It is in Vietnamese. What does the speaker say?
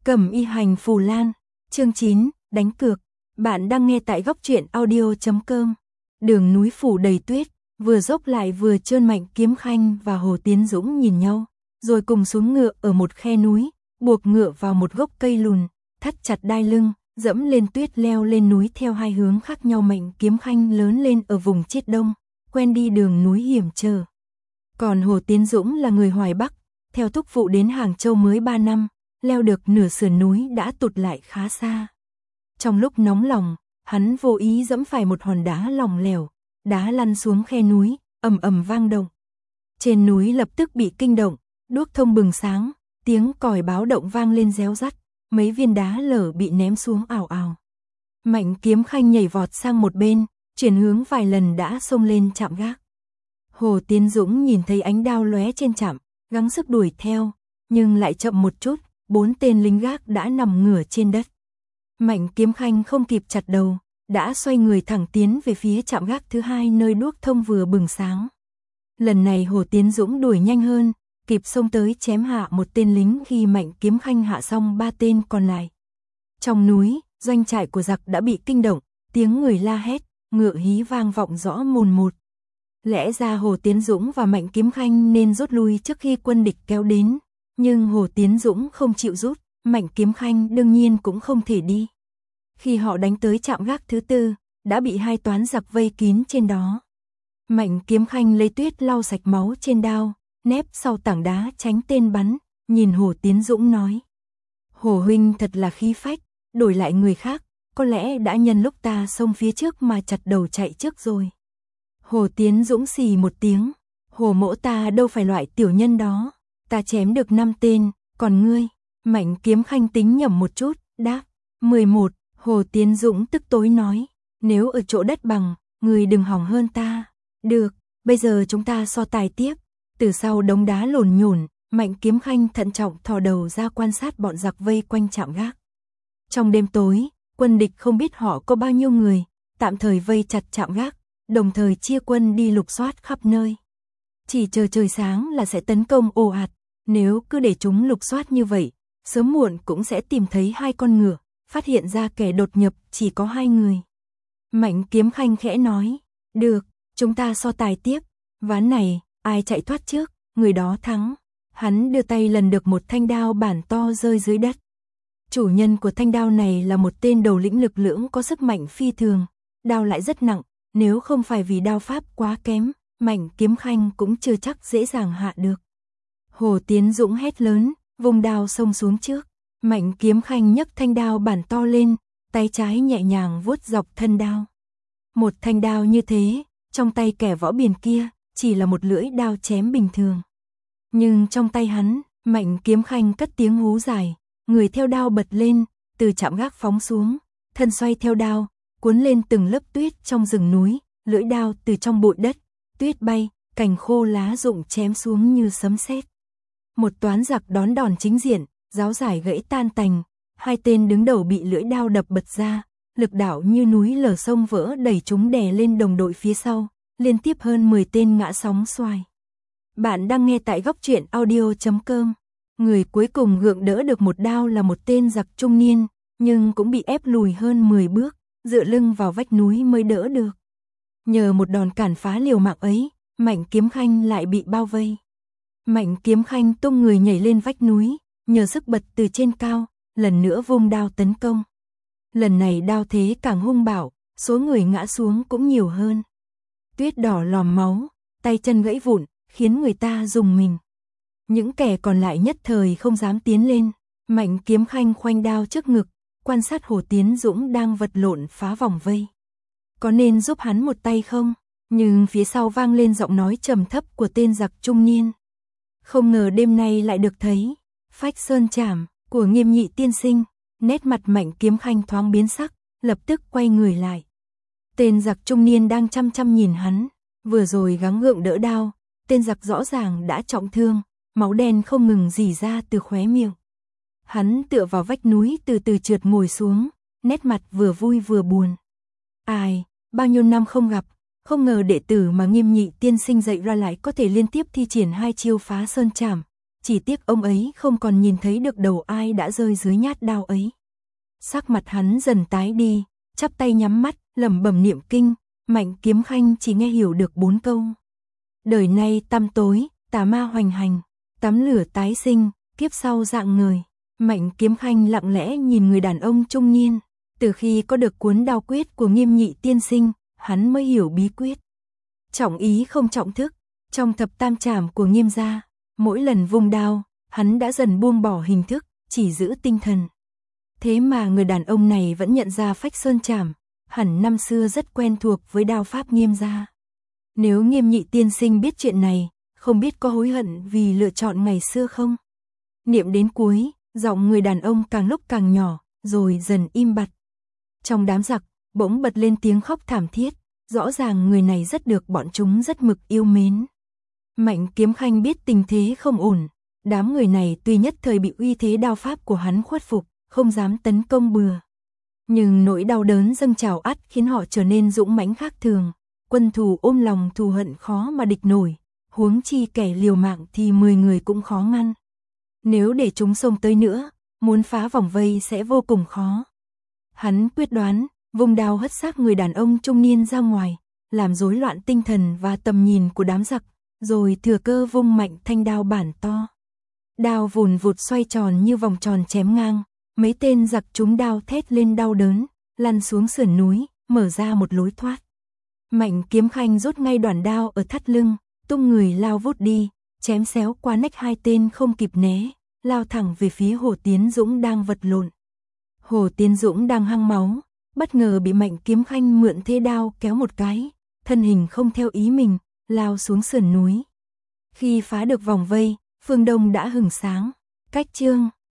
Cẩm y hành phù lan, chương 9, đánh cược. Bạn đang nghe tại góc truyện audio.com. Đường núi phủ đầy tuyết, vừa dốc lại vừa trơn. Mạnh Kiếm Khanh và Hồ Tiến Dũng nhìn nhau, rồi cùng xuống ngựa ở một khe núi, buộc ngựa vào một gốc cây lùn, thắt chặt đai lưng, dẫm lên tuyết leo lên núi theo hai hướng khác nhau. Mạnh Kiếm Khanh lớn lên ở vùng Chiết Đông, quen đi đường núi hiểm trở. Còn Hồ Tiến Dũng là người Hoài Bắc, theo thúc phụ đến Hàng Châu mới 3 năm, leo được nửa sườn núi đã tụt lại khá xa. Trong lúc nóng lòng, hắn vô ý dẫm phải một hòn đá lỏng lẻo, đá lăn xuống khe núi, ầm ầm vang động. Trên núi lập tức bị kinh động, đuốc thông bừng sáng, tiếng còi báo động vang lên réo rắt, mấy viên đá lở bị ném xuống ào ào. Mạnh Kiếm Khanh nhảy vọt sang một bên, chuyển hướng vài lần đã xông lên trạm gác. Hồ Tiến Dũng nhìn thấy ánh đao lóe trên trạm, gắng sức đuổi theo, nhưng lại chậm một chút, 4 tên lính gác đã nằm ngửa trên đất. Mạnh Kiếm Khanh không kịp chặt đầu, đã xoay người thẳng tiến về phía trạm gác thứ hai nơi đuốc thông vừa bừng sáng. Lần này Hồ Tiến Dũng đuổi nhanh hơn, kịp xông tới chém hạ một tên lính khi Mạnh Kiếm Khanh hạ xong 3 tên còn lại. Trong núi, doanh trại của giặc đã bị kinh động, tiếng người la hét, ngựa hí vang vọng rõ mồn một. Lẽ ra Hồ Tiến Dũng và Mạnh Kiếm Khanh nên rút lui trước khi quân địch kéo đến, nhưng Hồ Tiến Dũng không chịu rút, Mạnh Kiếm Khanh đương nhiên cũng không thể đi. Khi họ đánh tới trạm gác thứ tư, đã bị hai toán giặc vây kín trên đó. Mạnh Kiếm Khanh lấy tuyết lau sạch máu trên đao, nép sau tảng đá tránh tên bắn, nhìn Hồ Tiến Dũng nói: Hồ huynh thật là khí phách, đổi lại người khác, có lẽ đã nhân lúc ta xông phía trước mà chặt đầu chạy trước rồi. Hồ Tiến Dũng xì một tiếng: Hồ mỗ ta đâu phải loại tiểu nhân đó, ta chém được 5 tên, còn ngươi? Mạnh Kiếm Khanh tính nhẩm một chút, đáp: 11. Hồ Tiến Dũng tức tối nói: Nếu ở chỗ đất bằng, ngươi đừng hỏng hơn ta. Được, bây giờ chúng ta so tài tiếp. Từ sau đống đá lổn nhổn, Mạnh Kiếm Khanh thận trọng thò đầu ra quan sát bọn giặc vây quanh trạm gác. Trong đêm tối, quân địch không biết họ có bao nhiêu người, tạm thời vây chặt trạm gác, đồng thời chia quân đi lục soát khắp nơi. Chỉ chờ trời sáng là sẽ tấn công ồ ạt, nếu cứ để chúng lục soát như vậy, sớm muộn cũng sẽ tìm thấy 2 con ngựa, phát hiện ra kẻ đột nhập chỉ có 2 người. Mạnh Kiếm Khanh khẽ nói: Được, chúng ta so tài tiếp, ván này, ai chạy thoát trước, người đó thắng. Hắn đưa tay lần được một thanh đao bản to rơi dưới đất. Chủ nhân của thanh đao này là một tên đầu lĩnh lực lưỡng có sức mạnh phi thường, đao lại rất nặng, nếu không phải vì đao pháp quá kém, Mạnh Kiếm Khanh cũng chưa chắc dễ dàng hạ được. Hồ Tiến Dũng hét lớn, vùng đao xông xuống trước. Mạnh Kiếm Khanh nhấc thanh đao bản to lên, tay trái nhẹ nhàng vuốt dọc thân đao. Một thanh đao như thế, trong tay kẻ võ biền kia, chỉ là một lưỡi đao chém bình thường. Nhưng trong tay hắn, Mạnh Kiếm Khanh cất tiếng hú dài, người theo đao bật lên, từ trạm gác phóng xuống, thân xoay theo đao, cuốn lên từng lớp tuyết trong rừng núi, lưỡi đao từ trong bụi đất, tuyết bay, cành khô lá rụng chém xuống như sấm sét. Một toán giặc đón đòn chính diện, giáo giải gãy tan tành, 2 tên đứng đầu bị lưỡi đao đập bật ra, lực đạo như núi lở sông vỡ đẩy chúng đè lên đồng đội phía sau, liên tiếp hơn 10 tên ngã sóng xoài. Bạn đang nghe tại góc truyện audio.com. Người cuối cùng gượng đỡ được một đao là một tên giặc trung niên, nhưng cũng bị ép lùi hơn 10 bước, dựa lưng vào vách núi mới đỡ được. Nhờ một đòn cản phá liều mạng ấy, Mạnh Kiếm Khanh lại bị bao vây. Mạnh Kiếm Khanh tung người nhảy lên vách núi, nhờ sức bật từ trên cao, lần nữa vung đao tấn công. Lần này đao thế càng hung bạo, số người ngã xuống cũng nhiều hơn. Tuyết đỏ lòm máu, tay chân gãy vụn, khiến người ta rùng mình. Những kẻ còn lại nhất thời không dám tiến lên. Mạnh Kiếm Khanh khoanh đao trước ngực, quan sát Hồ Tiến Dũng đang vật lộn phá vòng vây. Có nên giúp hắn một tay không? Nhưng phía sau vang lên giọng nói trầm thấp của tên giặc trung niên. Không ngờ đêm nay lại được thấy Phách Sơn Trảm của Nghiêm Nhị tiên sinh. Nét mặt Mạnh Kiếm Khanh thoáng biến sắc, lập tức quay người lại. Tên giặc trung niên đang chăm chăm nhìn hắn, vừa rồi gắng gượng đỡ đao, tên giặc rõ ràng đã trọng thương, máu đen không ngừng rỉ ra từ khóe miệng. Hắn tựa vào vách núi từ từ trượt ngồi xuống, nét mặt vừa vui vừa buồn. Ai, bao nhiêu năm không gặp, không ngờ đệ tử mà Nghiêm Nhị tiên sinh dạy ra lại có thể liên tiếp thi triển 2 chiêu Phá Sơn Trảm, chỉ tiếc ông ấy không còn nhìn thấy được đầu ai đã rơi dưới nhát đao ấy. Sắc mặt hắn dần tái đi, chắp tay nhắm mắt, lẩm bẩm niệm kinh, Mạnh Kiếm Khanh chỉ nghe hiểu được 4 câu. Đời nay tăm tối, tà ma hoành hành, tắm lửa tái sinh, kiếp sau dạng người. Mạnh Kiếm Khanh lặng lẽ nhìn người đàn ông trung niên, từ khi có được cuốn đao quyết của Nghiêm Nhị tiên sinh, hắn mới hiểu bí quyết. Trọng ý không trọng thức, trong thập tam trảm của Nghiêm gia, mỗi lần vung đao, hắn đã dần buông bỏ hình thức, chỉ giữ tinh thần. Thế mà người đàn ông này vẫn nhận ra phách sơn trảm, hẳn năm xưa rất quen thuộc với đao pháp Nghiêm gia. Nếu Nghiêm Nhị tiên sinh biết chuyện này, không biết có hối hận vì lựa chọn ngày xưa không? Niệm đến cuối, giọng người đàn ông càng lúc càng nhỏ, rồi dần im bặt. Trong đám giặc, bỗng bật lên tiếng khóc thảm thiết, rõ ràng người này rất được bọn chúng rất mực yêu mến. Mạnh Kiếm Khanh biết tình thế không ổn, đám người này tuy nhất thời bị uy thế đao pháp của hắn khuất phục, không dám tấn công bừa. Nhưng nỗi đau đớn dâng trào ắt khiến họ trở nên dũng mãnh khác thường, quân thù ôm lòng thù hận khó mà địch nổi, huống chi kẻ liều mạng thì 10 người cũng khó ngăn. Nếu để chúng xông tới nữa, muốn phá vòng vây sẽ vô cùng khó. Hắn quyết đoán, vung đao hất xác người đàn ông trung niên ra ngoài, làm rối loạn tinh thần và tầm nhìn của đám giặc, rồi thừa cơ vung mạnh thanh đao bản to. Đao vùn vụt xoay tròn như vòng tròn chém ngang, mấy tên giặc trúng đao thét lên đau đớn, lăn xuống sườn núi, mở ra một lối thoát. Mạnh Kiếm Khanh rút ngay đoạn đao ở thắt lưng, tung người lao vút đi, chém xéo qua nách hai tên không kịp né, lao thẳng về phía Hồ Tiến Dũng đang vật lộn. Hồ Tiến Dũng đang hăng máu, bất ngờ bị Mạnh Kiếm Khanh mượn thế đao kéo một cái, thân hình không theo ý mình, lao xuống sườn núi. Khi phá được vòng vây, phương đông đã hửng sáng. Cách chương